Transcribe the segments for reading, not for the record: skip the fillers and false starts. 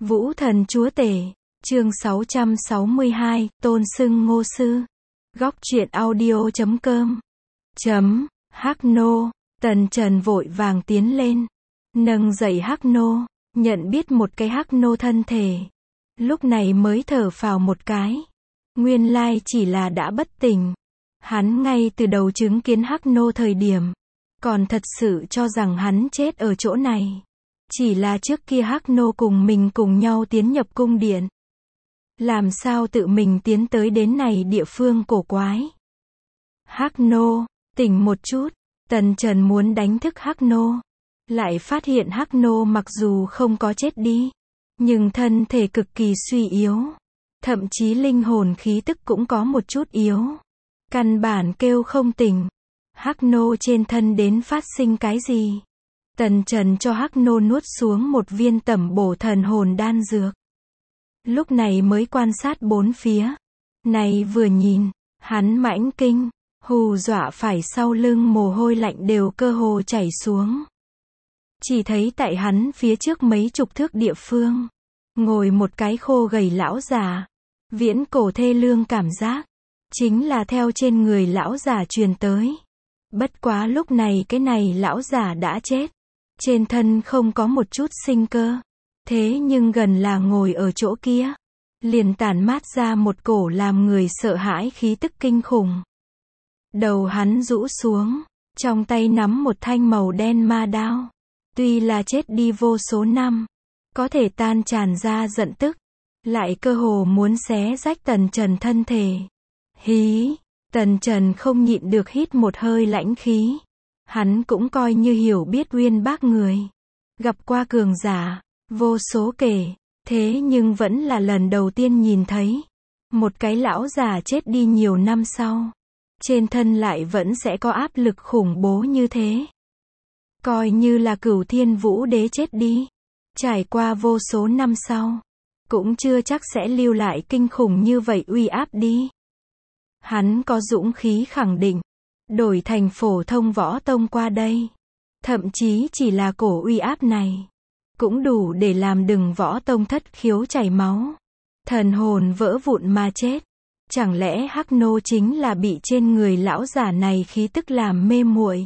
Vũ thần chúa tể, chương 662, tôn xưng Ngô sư. Góc truyện audio.com. Hắc nô, Tần Trần vội vàng tiến lên, nâng dậy Hắc nô, nhận biết một cái Hắc nô thân thể. Lúc này mới thở phào một cái. Nguyên lai chỉ là đã bất tỉnh. Hắn ngay từ đầu chứng kiến Hắc nô thời điểm, còn thật sự cho rằng hắn chết ở chỗ này. Chỉ là trước kia Hắc nô cùng mình cùng nhau tiến nhập cung điện. Làm sao tự mình tiến tới đến này địa phương cổ quái. Hắc nô, tỉnh một chút. Tần Trần muốn đánh thức Hắc nô. Lại phát hiện Hắc nô mặc dù không có chết đi, nhưng thân thể cực kỳ suy yếu. Thậm chí linh hồn khí tức cũng có một chút yếu. Căn bản kêu không tỉnh. Hắc nô trên thân đến phát sinh cái gì? Tần Trần cho Hắc nô nuốt xuống một viên tẩm bổ thần hồn đan dược. Lúc này mới quan sát bốn phía. Này vừa nhìn, hắn mãnh kinh, hù dọa phải sau lưng mồ hôi lạnh đều cơ hồ chảy xuống. Chỉ thấy tại hắn phía trước mấy chục thước địa phương, ngồi một cái khô gầy lão già. Viễn cổ thê lương cảm giác, chính là theo trên người lão già truyền tới. Bất quá lúc này cái này lão già đã chết. Trên thân không có một chút sinh cơ. Thế nhưng gần là ngồi ở chỗ kia, liền tản mát ra một cổ làm người sợ hãi khí tức kinh khủng. Đầu hắn rũ xuống, trong tay nắm một thanh màu đen ma đao. Tuy là chết đi vô số năm, có thể tan tràn ra giận tức, lại cơ hồ muốn xé rách Tần Trần thân thể. Hí, Tần Trần không nhịn được hít một hơi lãnh khí. Hắn cũng coi như hiểu biết uyên bác người. Gặp qua cường giả, vô số kể, thế nhưng vẫn là lần đầu tiên nhìn thấy. Một cái lão già chết đi nhiều năm sau. Trên thân lại vẫn sẽ có áp lực khủng bố như thế. Coi như là Cửu Thiên Vũ Đế chết đi. Trải qua vô số năm sau. Cũng chưa chắc sẽ lưu lại kinh khủng như vậy uy áp đi. Hắn có dũng khí khẳng định. Đổi thành phổ thông võ tông qua đây. Thậm chí chỉ là cổ uy áp này. Cũng đủ để làm đừng võ tông thất khiếu chảy máu. Thần hồn vỡ vụn mà chết. Chẳng lẽ Hắc nô chính là bị trên người lão giả này khí tức làm mê muội?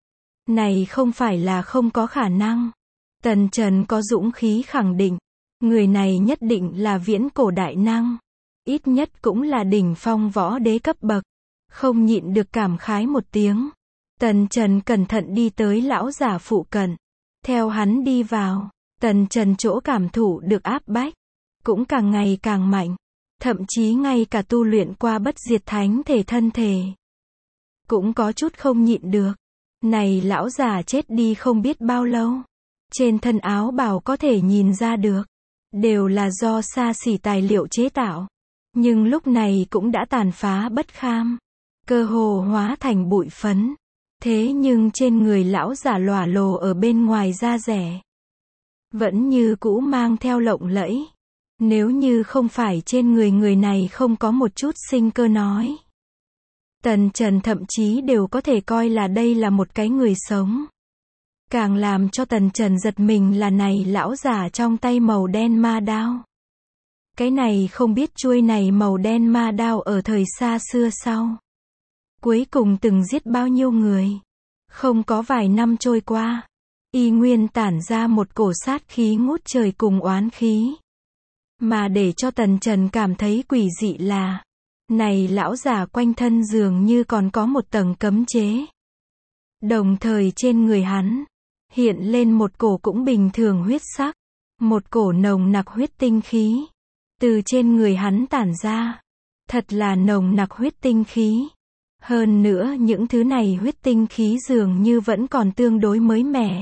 Này không phải là không có khả năng. Tần Trần có dũng khí khẳng định. Người này nhất định là viễn cổ đại năng. Ít nhất cũng là đỉnh phong võ đế cấp bậc. Không nhịn được cảm khái một tiếng. Tần Trần cẩn thận đi tới lão giả phụ cận. Theo hắn đi vào, Tần Trần chỗ cảm thụ được áp bách. Cũng càng ngày càng mạnh. Thậm chí ngay cả tu luyện qua bất diệt thánh thể thân thể. Cũng có chút không nhịn được. Này lão già chết đi không biết bao lâu. Trên thân áo bào có thể nhìn ra được. Đều là do xa xỉ tài liệu chế tạo. Nhưng lúc này cũng đã tàn phá bất kham. Cơ hồ hóa thành bụi phấn. Thế nhưng trên người lão giả lòa lồ ở bên ngoài da rẻ. Vẫn như cũ mang theo lộng lẫy. Nếu như không phải trên người này không có một chút sinh cơ nói. Tần Trần thậm chí đều có thể coi là đây là một cái người sống. Càng làm cho Tần Trần giật mình là này lão giả trong tay màu đen ma đao. Cái này không biết chuôi này màu đen ma đao ở thời xa xưa sau. Cuối cùng từng giết bao nhiêu người. Không có vài năm trôi qua. Y nguyên tản ra một cổ sát khí ngút trời cùng oán khí. Mà để cho Tần Trần cảm thấy quỷ dị là. Này lão già quanh thân dường như còn có một tầng cấm chế. Đồng thời trên người hắn. Hiện lên một cổ cũng bình thường huyết sắc. Một cổ nồng nặc huyết tinh khí. Từ trên người hắn tản ra. Thật là nồng nặc huyết tinh khí. Hơn nữa những thứ này huyết tinh khí dường như vẫn còn tương đối mới mẻ.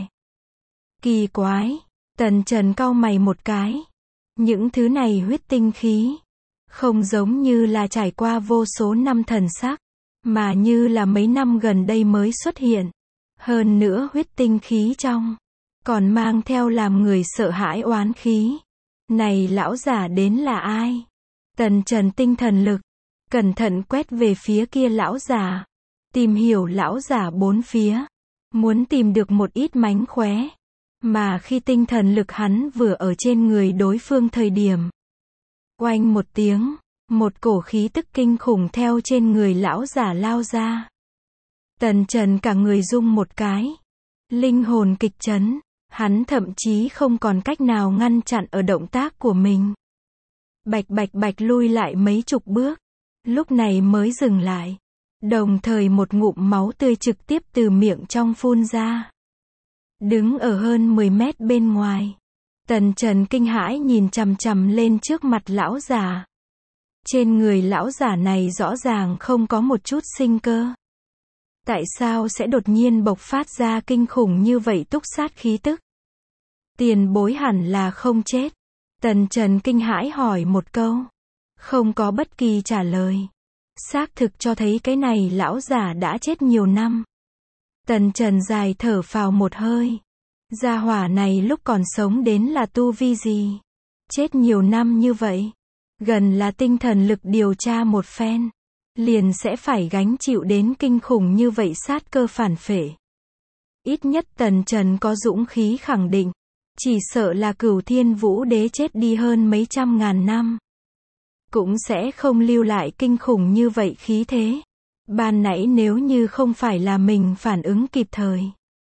Kỳ quái. Tần Trần cau mày một cái. Những thứ này huyết tinh khí. Không giống như là trải qua vô số năm thần sắc. Mà như là mấy năm gần đây mới xuất hiện. Hơn nữa huyết tinh khí trong. Còn mang theo làm người sợ hãi oán khí. Này lão giả đến là ai? Tần Trần tinh thần lực. Cẩn thận quét về phía kia lão giả. Tìm hiểu lão giả bốn phía. Muốn tìm được một ít mánh khóe. Mà khi tinh thần lực hắn vừa ở trên người đối phương thời điểm, oanh một tiếng, một cổ khí tức kinh khủng theo trên người lão giả lao ra. Tần Trần cả người rung một cái, linh hồn kịch chấn, hắn thậm chí không còn cách nào ngăn chặn ở động tác của mình. Bạch bạch bạch lui lại mấy chục bước, lúc này mới dừng lại. Đồng thời một ngụm máu tươi trực tiếp từ miệng trong phun ra. Đứng ở hơn 10 mét bên ngoài, Tần Trần kinh hãi nhìn chằm chằm lên trước mặt lão giả. Trên người lão giả này rõ ràng không có một chút sinh cơ. Tại sao sẽ đột nhiên bộc phát ra kinh khủng như vậy túc sát khí tức? Tiền bối hẳn là không chết. Tần Trần kinh hãi hỏi một câu. Không có bất kỳ trả lời. Xác thực cho thấy cái này lão giả đã chết nhiều năm. Tần Trần dài thở phào một hơi. Gia hỏa này lúc còn sống đến là tu vi gì? Chết nhiều năm như vậy. Gần là tinh thần lực điều tra một phen. Liền sẽ phải gánh chịu đến kinh khủng như vậy sát cơ phản phệ. Ít nhất Tần Trần có dũng khí khẳng định. Chỉ sợ là Cửu Thiên Vũ Đế chết đi hơn mấy trăm ngàn năm. Cũng sẽ không lưu lại kinh khủng như vậy khí thế. Ban nãy nếu như không phải là mình phản ứng kịp thời.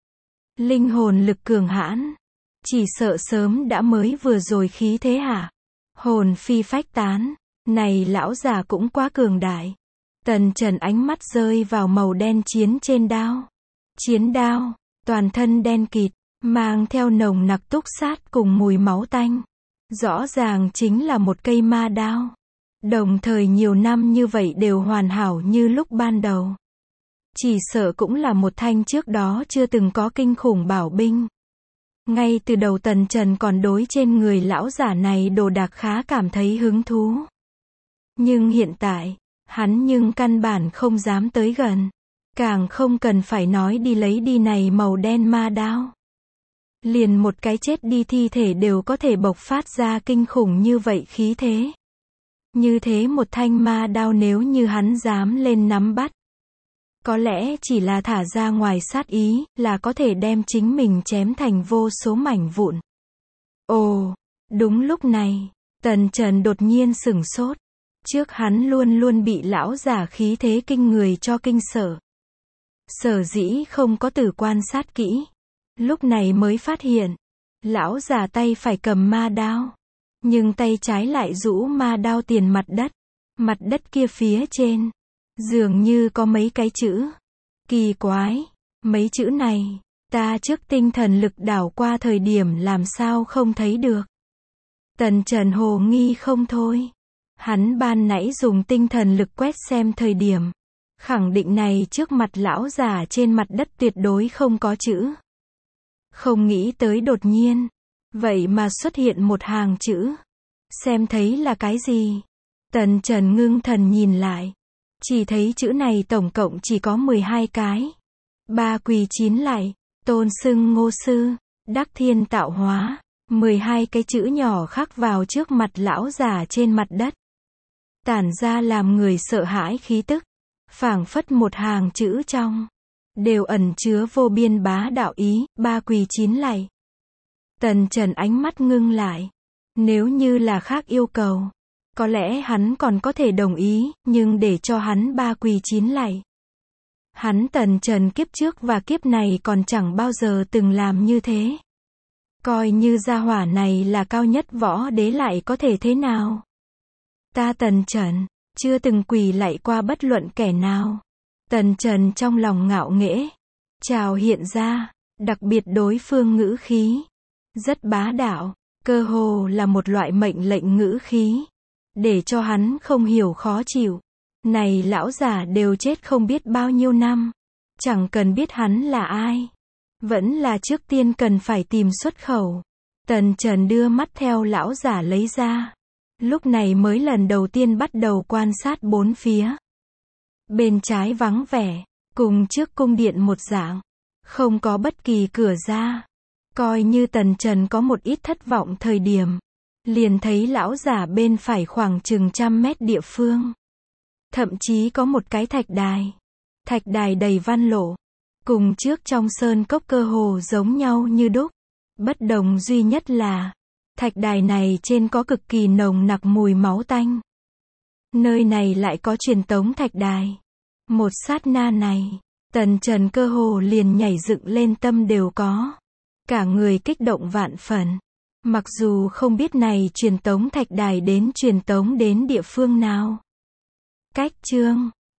Linh hồn lực cường hãn. Chỉ sợ sớm đã mới vừa rồi khí thế hả? Hồn phi phách tán. Này lão già cũng quá cường đại. Tần Trần ánh mắt rơi vào màu đen chiến trên đao. Chiến đao, toàn thân đen kịt, mang theo nồng nặc túc sát cùng mùi máu tanh. Rõ ràng chính là một cây ma đao. Đồng thời nhiều năm như vậy đều hoàn hảo như lúc ban đầu. Chỉ sợ cũng là một thanh trước đó chưa từng có kinh khủng bảo binh. Ngay từ đầu Tần Trần còn đối trên người lão giả này đồ đạc khá cảm thấy hứng thú. Nhưng hiện tại, hắn nhưng căn bản không dám tới gần. Càng không cần phải nói đi lấy đi này màu đen ma đao. Liền một cái chết đi thi thể đều có thể bộc phát ra kinh khủng như vậy khí thế. Như thế một thanh ma đao nếu như hắn dám lên nắm bắt. Có lẽ chỉ là thả ra ngoài sát ý, là có thể đem chính mình chém thành vô số mảnh vụn. Ồ, đúng lúc này, Tần Trần đột nhiên sửng sốt. Trước hắn luôn luôn bị lão giả khí thế kinh người cho kinh sợ. Sở dĩ không có từ quan sát kỹ. Lúc này mới phát hiện, lão giả tay phải cầm ma đao. Nhưng tay trái lại rũ ma đao tiền mặt đất. Mặt đất kia phía trên, dường như có mấy cái chữ. Kỳ quái, mấy chữ này, ta trước tinh thần lực đảo qua thời điểm làm sao không thấy được. Tần Trần hồ nghi không thôi. Hắn ban nãy dùng tinh thần lực quét xem thời điểm. Khẳng định này trước mặt lão giả trên mặt đất tuyệt đối không có chữ. Không nghĩ tới đột nhiên. Vậy mà xuất hiện một hàng chữ. Xem thấy là cái gì? Tần Trần ngưng thần nhìn lại. Chỉ thấy chữ này tổng cộng chỉ có 12 cái. Ba quỳ chín lại, tôn xưng Ngô Sư, đắc thiên tạo hóa. 12 cái chữ nhỏ khắc vào trước mặt lão già trên mặt đất. Tản ra làm người sợ hãi khí tức. Phảng phất một hàng chữ trong. Đều ẩn chứa vô biên bá đạo ý, ba quỳ chín lại. Tần Trần ánh mắt ngưng lại. Nếu như là khác yêu cầu. Có lẽ hắn còn có thể đồng ý, nhưng để cho hắn ba quỳ chín lại. Hắn Tần Trần kiếp trước và kiếp này còn chẳng bao giờ từng làm như thế. Coi như gia hỏa này là cao nhất võ đế lại có thể thế nào. Ta Tần Trần, chưa từng quỳ lạy qua bất luận kẻ nào. Tần Trần trong lòng ngạo nghễ. Chào hiện ra, đặc biệt đối phương ngữ khí. Rất bá đạo, cơ hồ là một loại mệnh lệnh ngữ khí. Để cho hắn không hiểu khó chịu. Này lão già đều chết không biết bao nhiêu năm. Chẳng cần biết hắn là ai. Vẫn là trước tiên cần phải tìm xuất khẩu. Tần Trần đưa mắt theo lão giả lấy ra. Lúc này mới lần đầu tiên bắt đầu quan sát bốn phía. Bên trái vắng vẻ, cùng trước cung điện một dạng. Không có bất kỳ cửa ra. Coi như Tần Trần có một ít thất vọng thời điểm. Liền thấy lão giả bên phải khoảng chừng 100 mét địa phương. Thậm chí có một cái thạch đài. Thạch đài đầy văn lộ. Cùng trước trong sơn cốc cơ hồ giống nhau như đúc. Bất đồng duy nhất là, thạch đài này trên có cực kỳ nồng nặc mùi máu tanh. Nơi này lại có truyền tống thạch đài. Một sát na này, Tần Trần cơ hồ liền nhảy dựng lên, tâm đều có. Cả người kích động vạn phần. Mặc dù không biết này truyền tống thạch đài đến truyền tống đến địa phương nào. Cách chương